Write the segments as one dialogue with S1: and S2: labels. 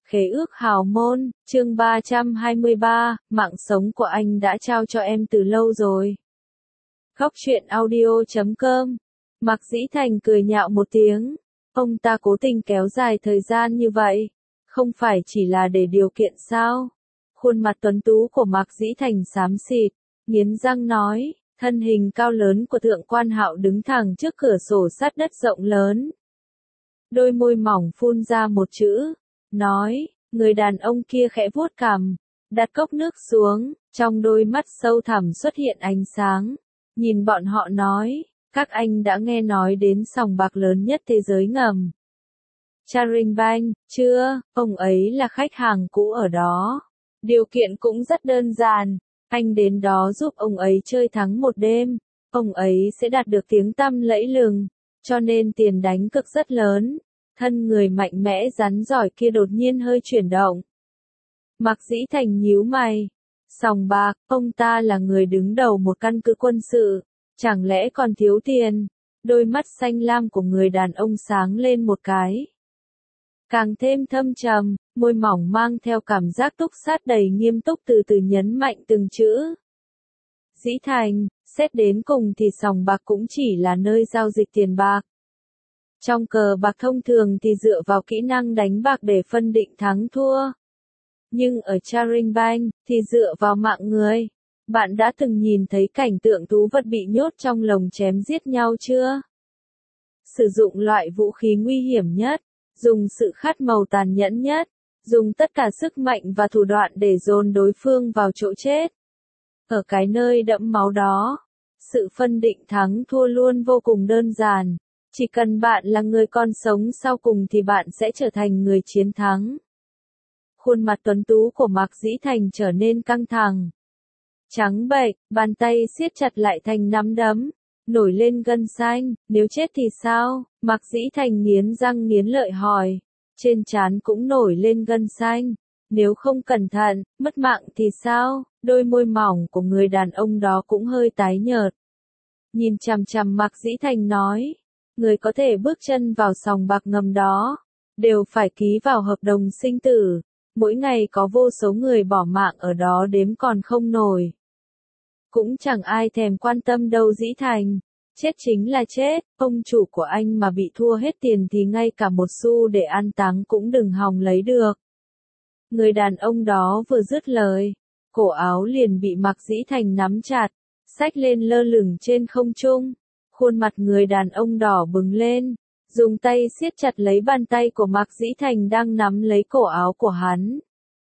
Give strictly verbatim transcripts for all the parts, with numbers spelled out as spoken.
S1: Khế ước hào môn, chương ba trăm hai mươi ba, mạng sống của anh đã trao cho em từ lâu rồi. Khóc chuyện audio chấm com. Mạc Dĩ Thành cười nhạo một tiếng. Ông ta cố tình kéo dài thời gian như vậy. Không phải chỉ là để điều kiện sao? Khuôn mặt tuấn tú của Mạc Dĩ Thành xám xịt, nghiến răng nói, thân hình cao lớn của Thượng Quan Hạo đứng thẳng trước cửa sổ sát đất rộng lớn. Đôi môi mỏng phun ra một chữ, nói, người đàn ông kia khẽ vuốt cằm, đặt cốc nước xuống, trong đôi mắt sâu thẳm xuất hiện ánh sáng, nhìn bọn họ nói, các anh đã nghe nói đến sòng bạc lớn nhất thế giới ngầm. Charing Bank, chưa, ông ấy là khách hàng cũ ở đó. Điều kiện cũng rất đơn giản, anh đến đó giúp ông ấy chơi thắng một đêm, ông ấy sẽ đạt được tiếng tăm lẫy lừng, cho nên tiền đánh cược rất lớn. Thân người mạnh mẽ rắn giỏi kia đột nhiên hơi chuyển động. Mạc Dĩ Thành nhíu mày. Sòng bạc, ông ta là người đứng đầu một căn cứ quân sự, chẳng lẽ còn thiếu tiền? Đôi mắt xanh lam của người đàn ông sáng lên một cái. Càng thêm thâm trầm, môi mỏng mang theo cảm giác túc sát đầy nghiêm túc từ từ nhấn mạnh từng chữ. Dĩ Thành, xét đến cùng thì sòng bạc cũng chỉ là nơi giao dịch tiền bạc. Trong cờ bạc thông thường thì dựa vào kỹ năng đánh bạc để phân định thắng thua. Nhưng ở Charing Bank thì dựa vào mạng người. Bạn đã từng nhìn thấy cảnh tượng thú vật bị nhốt trong lồng chém giết nhau chưa? Sử dụng loại vũ khí nguy hiểm nhất, dùng sự khát màu tàn nhẫn nhất, dùng tất cả sức mạnh và thủ đoạn để dồn đối phương vào chỗ chết. Ở cái nơi đẫm máu đó, sự phân định thắng thua luôn vô cùng đơn giản. Chỉ cần bạn là người còn sống sau cùng thì bạn sẽ trở thành người chiến thắng. Khuôn mặt tuấn tú của Mạc Dĩ Thành trở nên căng thẳng. Trắng bệch, bàn tay siết chặt lại thành nắm đấm, nổi lên gân xanh, nếu chết thì sao? Mạc Dĩ Thành nghiến răng nghiến lợi hỏi. Trên trán cũng nổi lên gân xanh. Nếu không cẩn thận, mất mạng thì sao? Đôi môi mỏng của người đàn ông đó cũng hơi tái nhợt. Nhìn chằm chằm Mạc Dĩ Thành nói. Người có thể bước chân vào sòng bạc ngầm đó, đều phải ký vào hợp đồng sinh tử. Mỗi ngày có vô số người bỏ mạng ở đó đếm còn không nổi. Cũng chẳng ai thèm quan tâm đâu Dĩ Thành. Chết chính là chết, ông chủ của anh mà bị thua hết tiền thì ngay cả một xu để an táng cũng đừng hòng lấy được. Người đàn ông đó vừa dứt lời, cổ áo liền bị Mạc Dĩ Thành nắm chặt, xách lên lơ lửng trên không trung. Khuôn mặt người đàn ông đỏ bừng lên, dùng tay siết chặt lấy bàn tay của Mạc Dĩ Thành đang nắm lấy cổ áo của hắn.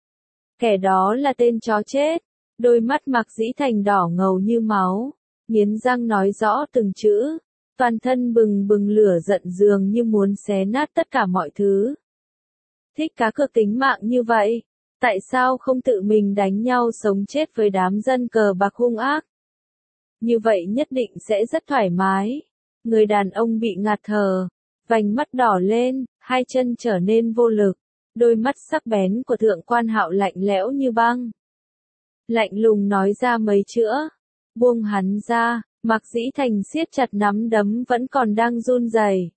S1: Kẻ đó là tên chó chết. Đôi mắt Mạc Dĩ Thành đỏ ngầu như máu, nghiến răng nói rõ từng chữ, toàn thân bừng bừng lửa giận dường như muốn xé nát tất cả mọi thứ. Thích cá cược tính mạng như vậy, tại sao không tự mình đánh nhau sống chết với đám dân cờ bạc hung ác? Như vậy nhất định sẽ rất thoải mái. Người đàn ông bị ngạt thở, vành mắt đỏ lên, hai chân trở nên vô lực, đôi mắt sắc bén của Thượng Quan Hạo lạnh lẽo như băng. Lạnh lùng nói ra mấy chữ, buông hắn ra. Mạc Dĩ Thành siết chặt nắm đấm vẫn còn đang run rẩy.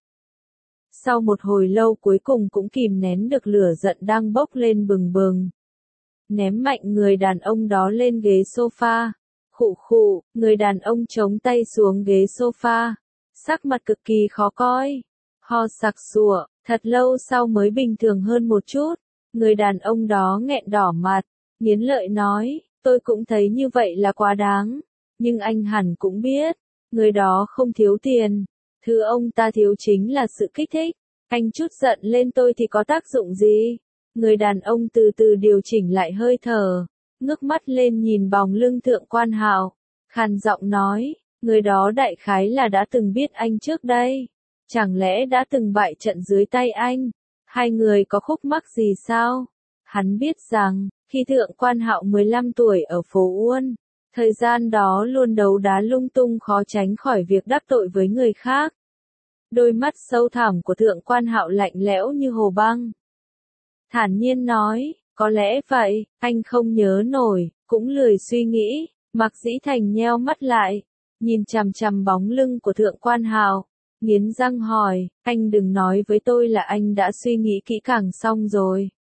S1: Sau một hồi lâu cuối cùng cũng kìm nén được lửa giận đang bốc lên bừng bừng. Ném mạnh người đàn ông đó lên ghế sofa. Khụ khụ, người đàn ông chống tay xuống ghế sofa, sắc mặt cực kỳ khó coi, ho sặc sụa, thật lâu sau mới bình thường hơn một chút. Người đàn ông đó nghẹn đỏ mặt, nghiến lợi nói, tôi cũng thấy như vậy là quá đáng, nhưng anh hẳn cũng biết, người đó không thiếu tiền, thứ ông ta thiếu chính là sự kích thích, anh chút giận lên tôi thì có tác dụng gì? Người đàn ông từ từ điều chỉnh lại hơi thở. Ngước mắt lên nhìn bóng lưng Thượng Quan Hạo, khàn giọng nói, người đó đại khái là đã từng biết anh trước đây, chẳng lẽ đã từng bại trận dưới tay anh, hai người có khúc mắc gì sao? Hắn biết rằng, khi Thượng Quan Hạo mười lăm tuổi ở phố Uôn, thời gian đó luôn đấu đá lung tung khó tránh khỏi việc đắc tội với người khác. Đôi mắt sâu thẳm của Thượng Quan Hạo lạnh lẽo như hồ băng. Thản nhiên nói, có lẽ vậy, anh không nhớ nổi, cũng lười suy nghĩ. Mạc Dĩ Thành nheo mắt lại, nhìn chằm chằm bóng lưng của Thượng Quan Hạo, nghiến răng hỏi, anh đừng nói với tôi là anh đã suy nghĩ kỹ càng xong rồi.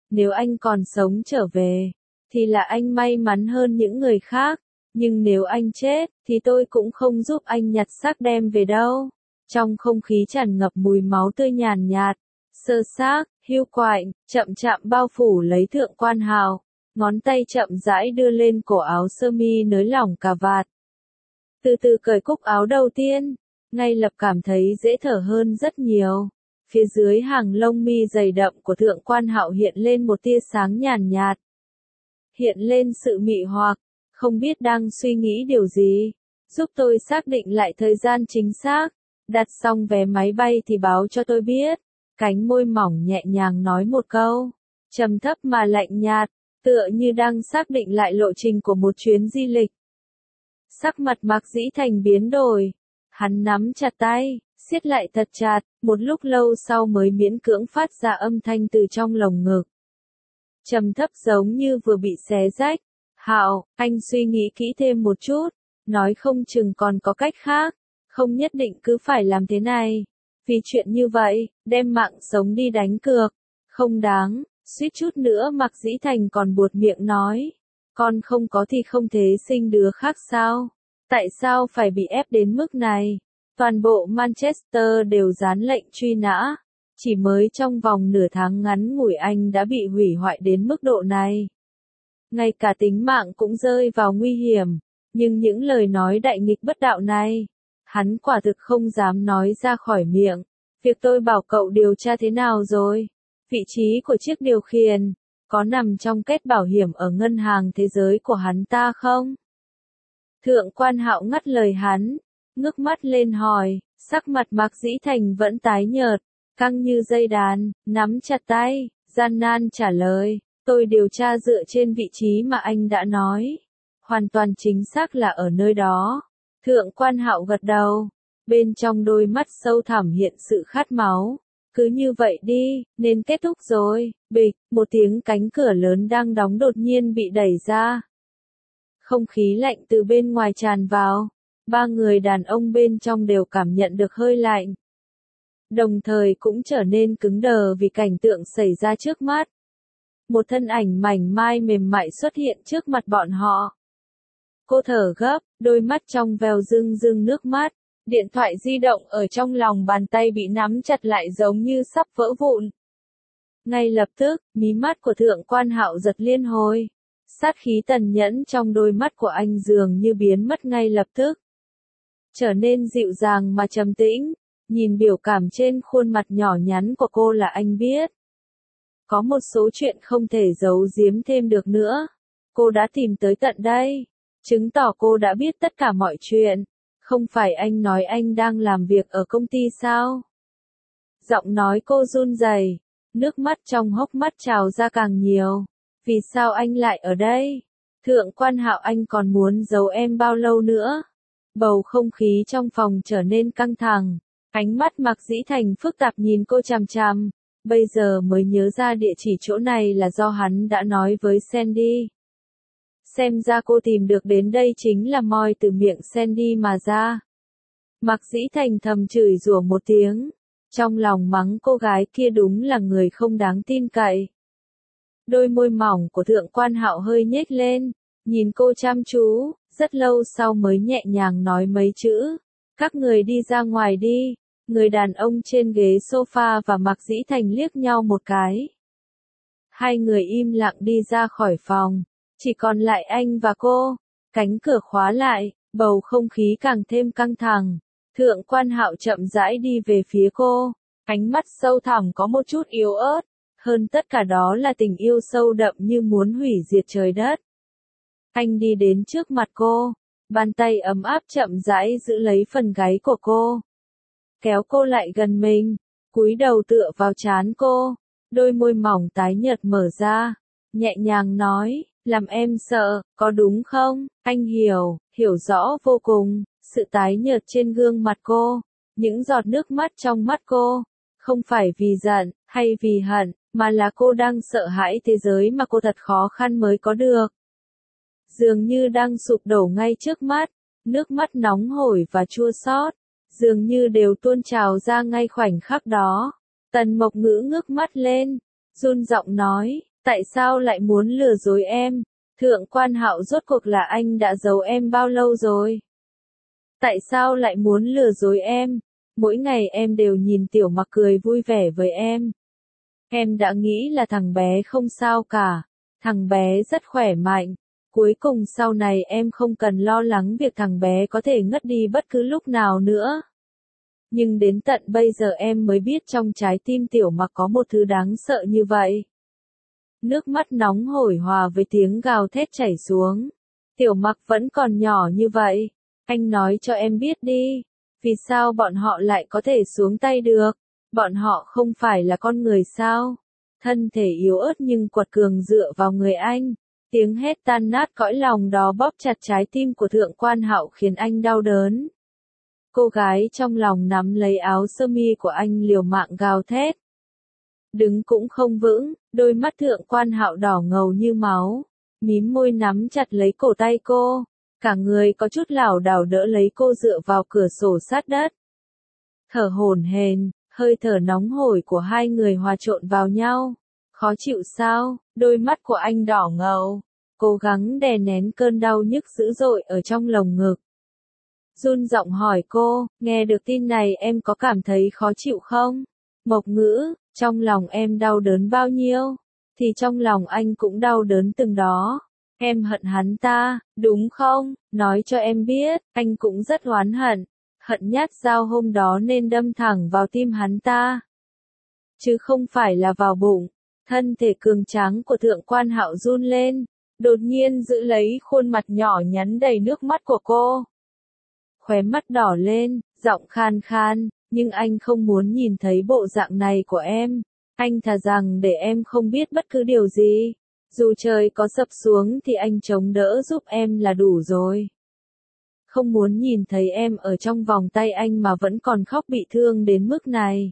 S1: Nếu anh còn sống trở về, thì là anh may mắn hơn những người khác. Nhưng nếu anh chết, thì tôi cũng không giúp anh nhặt xác đem về đâu. Trong không khí tràn ngập mùi máu tươi nhàn nhạt, sơ xác, hiu quạnh, chậm chạm bao phủ lấy Thượng Quan Hạo. Ngón tay chậm rãi đưa lên cổ áo sơ mi nới lỏng cà vạt. Từ từ cởi cúc áo đầu tiên, ngay lập cảm thấy dễ thở hơn rất nhiều. Phía dưới hàng lông mi dày đậm của Thượng Quan Hạo hiện lên một tia sáng nhàn nhạt. Hiện lên sự mị hoặc, không biết đang suy nghĩ điều gì. Giúp tôi xác định lại thời gian chính xác. Đặt xong vé máy bay thì báo cho tôi biết. Cánh môi mỏng nhẹ nhàng nói một câu. Trầm thấp mà lạnh nhạt, tựa như đang xác định lại lộ trình của một chuyến di lịch. Sắc mặt Mạc Dĩ Thành biến đổi. Hắn nắm chặt tay, siết lại thật chặt, một lúc lâu sau mới miễn cưỡng phát ra âm thanh từ trong lồng ngực. Trầm thấp giống như vừa bị xé rách. Hạo, anh suy nghĩ kỹ thêm một chút, nói không chừng còn có cách khác, không nhất định cứ phải làm thế này. Vì chuyện như vậy, đem mạng sống đi đánh cược, không đáng, suýt chút nữa Mạc Dĩ Thành còn buột miệng nói. Con không có thì không thể sinh đứa khác sao? Tại sao phải bị ép đến mức này? Toàn bộ Manchester đều dán lệnh truy nã. Chỉ mới trong vòng nửa tháng ngắn ngủi anh đã bị hủy hoại đến mức độ này. Ngay cả tính mạng cũng rơi vào nguy hiểm. Nhưng những lời nói đại nghịch bất đạo này, hắn quả thực không dám nói ra khỏi miệng. Việc tôi bảo cậu điều tra thế nào rồi? Vị trí của chiếc điều khiển, có nằm trong kết bảo hiểm ở ngân hàng thế giới của hắn ta không? Thượng Quan Hạo ngắt lời hắn, ngước mắt lên hỏi, sắc mặt Mạc Dĩ Thành vẫn tái nhợt, căng như dây đàn, nắm chặt tay, gian nan trả lời, tôi điều tra dựa trên vị trí mà anh đã nói. Hoàn toàn chính xác là ở nơi đó. Thượng Quan Hạo gật đầu, bên trong đôi mắt sâu thẳm hiện sự khát máu. Cứ như vậy đi, nên kết thúc rồi. Bịch, một tiếng cánh cửa lớn đang đóng đột nhiên bị đẩy ra. Không khí lạnh từ bên ngoài tràn vào. Ba người đàn ông bên trong đều cảm nhận được hơi lạnh. Đồng thời cũng trở nên cứng đờ vì cảnh tượng xảy ra trước mắt. Một thân ảnh mảnh mai mềm mại xuất hiện trước mặt bọn họ. Cô thở gấp, đôi mắt trong veo rưng rưng nước mắt. Điện thoại di động ở trong lòng bàn tay bị nắm chặt lại giống như sắp vỡ vụn. Ngay lập tức, mí mắt của Thượng Quan Hạo giật liên hồi. Sát khí tàn nhẫn trong đôi mắt của anh dường như biến mất ngay lập tức. Trở nên dịu dàng mà trầm tĩnh, nhìn biểu cảm trên khuôn mặt nhỏ nhắn của cô là anh biết. Có một số chuyện không thể giấu giếm thêm được nữa. Cô đã tìm tới tận đây, chứng tỏ cô đã biết tất cả mọi chuyện. Không phải anh nói anh đang làm việc ở công ty sao? Giọng nói cô run rẩy, nước mắt trong hốc mắt trào ra càng nhiều. Vì sao anh lại ở đây? Thượng Quan Hạo, anh còn muốn giấu em bao lâu nữa? Bầu không khí trong phòng trở nên căng thẳng. Ánh mắt Mạc Dĩ Thành phức tạp nhìn cô chằm chằm. Bây giờ mới nhớ ra địa chỉ chỗ này là do hắn đã nói với Sandy. Xem ra cô tìm được đến đây chính là moi từ miệng Sandy mà ra. Mạc Dĩ Thành thầm chửi rủa một tiếng. Trong lòng mắng cô gái kia đúng là người không đáng tin cậy. Đôi môi mỏng của Thượng Quan Hạo hơi nhếch lên, nhìn cô chăm chú, rất lâu sau mới nhẹ nhàng nói mấy chữ. Các người đi ra ngoài đi. Người đàn ông trên ghế sofa và Mạc Dĩ Thành liếc nhau một cái. Hai người im lặng đi ra khỏi phòng. Chỉ còn lại anh và cô. Cánh cửa khóa lại, bầu không khí càng thêm căng thẳng. Thượng Quan Hạo chậm rãi đi về phía cô. Ánh mắt sâu thẳm có một chút yếu ớt. Hơn tất cả đó là tình yêu sâu đậm như muốn hủy diệt trời đất. Anh đi đến trước mặt cô. Bàn tay ấm áp chậm rãi giữ lấy phần gáy của cô. Kéo cô lại gần mình. Cúi đầu tựa vào trán cô. Đôi môi mỏng tái nhợt mở ra. Nhẹ nhàng nói. Làm em sợ, có đúng không? Anh hiểu, hiểu rõ vô cùng. Sự tái nhợt trên gương mặt cô. Những giọt nước mắt trong mắt cô. Không phải vì giận, hay vì hận, mà là cô đang sợ hãi thế giới mà cô thật khó khăn mới có được. Dường như đang sụp đổ ngay trước mắt. Nước mắt nóng hổi và chua xót, dường như đều tuôn trào ra ngay khoảnh khắc đó. Tần Mộc Ngữ ngước mắt lên, run giọng nói, Tại sao lại muốn lừa dối em? Thượng Quan Hạo rốt cuộc là anh đã giấu em bao lâu rồi? Tại sao lại muốn lừa dối em? Mỗi ngày em đều nhìn Tiểu Mặc cười vui vẻ với em. Em đã nghĩ là thằng bé không sao cả. Thằng bé rất khỏe mạnh. Cuối cùng sau này em không cần lo lắng việc thằng bé có thể ngất đi bất cứ lúc nào nữa. Nhưng đến tận bây giờ em mới biết trong trái tim Tiểu Mặc có một thứ đáng sợ như vậy. Nước mắt nóng hổi hòa với tiếng gào thét chảy xuống. Tiểu Mặc vẫn còn nhỏ như vậy. Anh nói cho em biết đi. Vì sao bọn họ lại có thể xuống tay được? Bọn họ không phải là con người sao? Thân thể yếu ớt nhưng quật cường dựa vào người anh. Tiếng hét tan nát cõi lòng đó bóp chặt trái tim của Thượng Quan Hạo khiến anh đau đớn. Cô gái trong lòng nắm lấy áo sơ mi của anh liều mạng gào thét. Đứng cũng không vững, đôi mắt Thượng Quan Hạo đỏ ngầu như máu, mím môi nắm chặt lấy cổ tay cô, cả người có chút lảo đảo đỡ lấy cô dựa vào cửa sổ sát đất. Thở hổn hển, hơi thở nóng hổi của hai người hòa trộn vào nhau. Khó chịu sao? Đôi mắt của anh đỏ ngầu, cố gắng đè nén cơn đau nhức dữ dội ở trong lồng ngực. Run giọng hỏi cô, nghe được tin này em có cảm thấy khó chịu không? Mộc Ngữ, trong lòng em đau đớn bao nhiêu, thì trong lòng anh cũng đau đớn từng đó. Em hận hắn ta, đúng không? Nói cho em biết, anh cũng rất oán hận. Hận nhát dao hôm đó nên đâm thẳng vào tim hắn ta. Chứ không phải là vào bụng. Thân thể cường tráng của Thượng Quan Hạo run lên, đột nhiên giữ lấy khuôn mặt nhỏ nhắn đầy nước mắt của cô. Khóe mắt đỏ lên, giọng khan khan, nhưng anh không muốn nhìn thấy bộ dạng này của em. Anh thà rằng để em không biết bất cứ điều gì. Dù trời có sập xuống thì anh chống đỡ giúp em là đủ rồi. Không muốn nhìn thấy em ở trong vòng tay anh mà vẫn còn khóc bị thương đến mức này.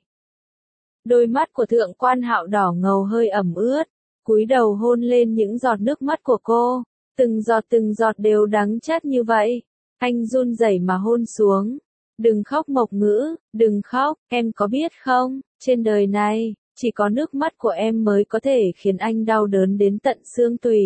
S1: Đôi mắt của Thượng Quan Hạo đỏ ngầu hơi ẩm ướt, cúi đầu hôn lên những giọt nước mắt của cô, từng giọt từng giọt đều đắng chát như vậy. Anh run rẩy mà hôn xuống. Đừng khóc Mộc Ngữ, đừng khóc, em có biết không, trên đời này, chỉ có nước mắt của em mới có thể khiến anh đau đớn đến tận xương tủy.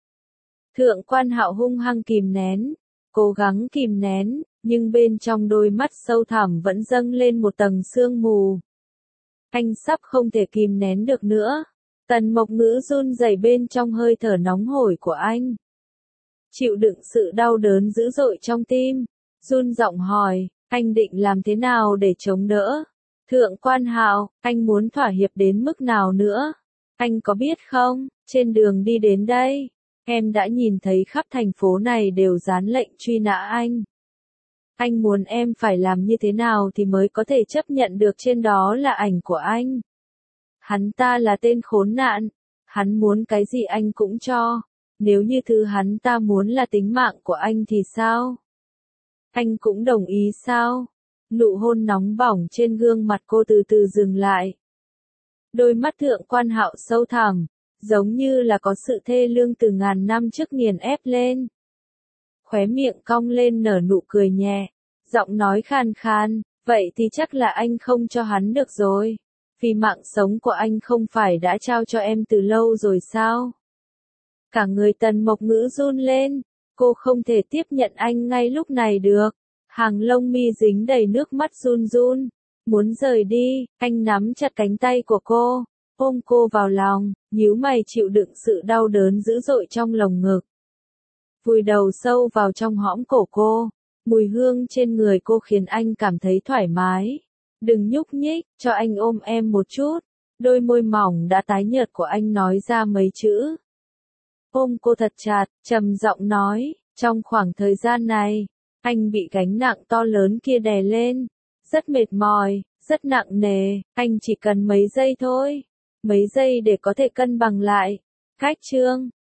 S1: Thượng Quan Hạo hung hăng kìm nén, cố gắng kìm nén, nhưng bên trong đôi mắt sâu thẳm vẫn dâng lên một tầng sương mù. Anh sắp không thể kìm nén được nữa. Tần Mộc Ngữ run rẩy bên trong hơi thở nóng hổi của anh. Chịu đựng sự đau đớn dữ dội trong tim, run giọng hỏi, anh định làm thế nào để chống đỡ? Thượng Quan Hạo, anh muốn thỏa hiệp đến mức nào nữa? Anh có biết không, trên đường đi đến đây, em đã nhìn thấy khắp thành phố này đều dán lệnh truy nã anh. Anh muốn em phải làm như thế nào thì mới có thể chấp nhận được trên đó là ảnh của anh. Hắn ta là tên khốn nạn, hắn muốn cái gì anh cũng cho. Nếu như thứ hắn ta muốn là tính mạng của anh thì sao? Anh cũng đồng ý sao? Nụ hôn nóng bỏng trên gương mặt cô từ từ dừng lại. Đôi mắt Thượng Quan Hạo sâu thẳm, giống như là có sự thê lương từ ngàn năm trước nghiền ép lên. Khóe miệng cong lên nở nụ cười nhẹ, giọng nói khan khan, vậy thì chắc là anh không cho hắn được rồi. Vì mạng sống của anh không phải đã trao cho em từ lâu rồi sao? Cả người Tần Mộc Ngữ run lên, cô không thể tiếp nhận anh ngay lúc này được. Hàng lông mi dính đầy nước mắt run run, muốn rời đi, anh nắm chặt cánh tay của cô, ôm cô vào lòng, nhíu mày chịu đựng sự đau đớn dữ dội trong lồng ngực. Vùi đầu sâu vào trong hõm cổ cô, mùi hương trên người cô khiến anh cảm thấy thoải mái. Đừng nhúc nhích, cho anh ôm em một chút. Đôi môi mỏng đã tái nhợt của anh nói ra mấy chữ. Ôm cô thật chặt, trầm giọng nói, trong khoảng thời gian này, anh bị gánh nặng to lớn kia đè lên, rất mệt mỏi, rất nặng nề, anh chỉ cần mấy giây thôi, mấy giây để có thể cân bằng lại. Khách trương,